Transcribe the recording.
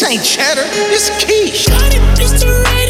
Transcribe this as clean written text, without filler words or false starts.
ain't cheddar, it's quiche. Got it, it's the right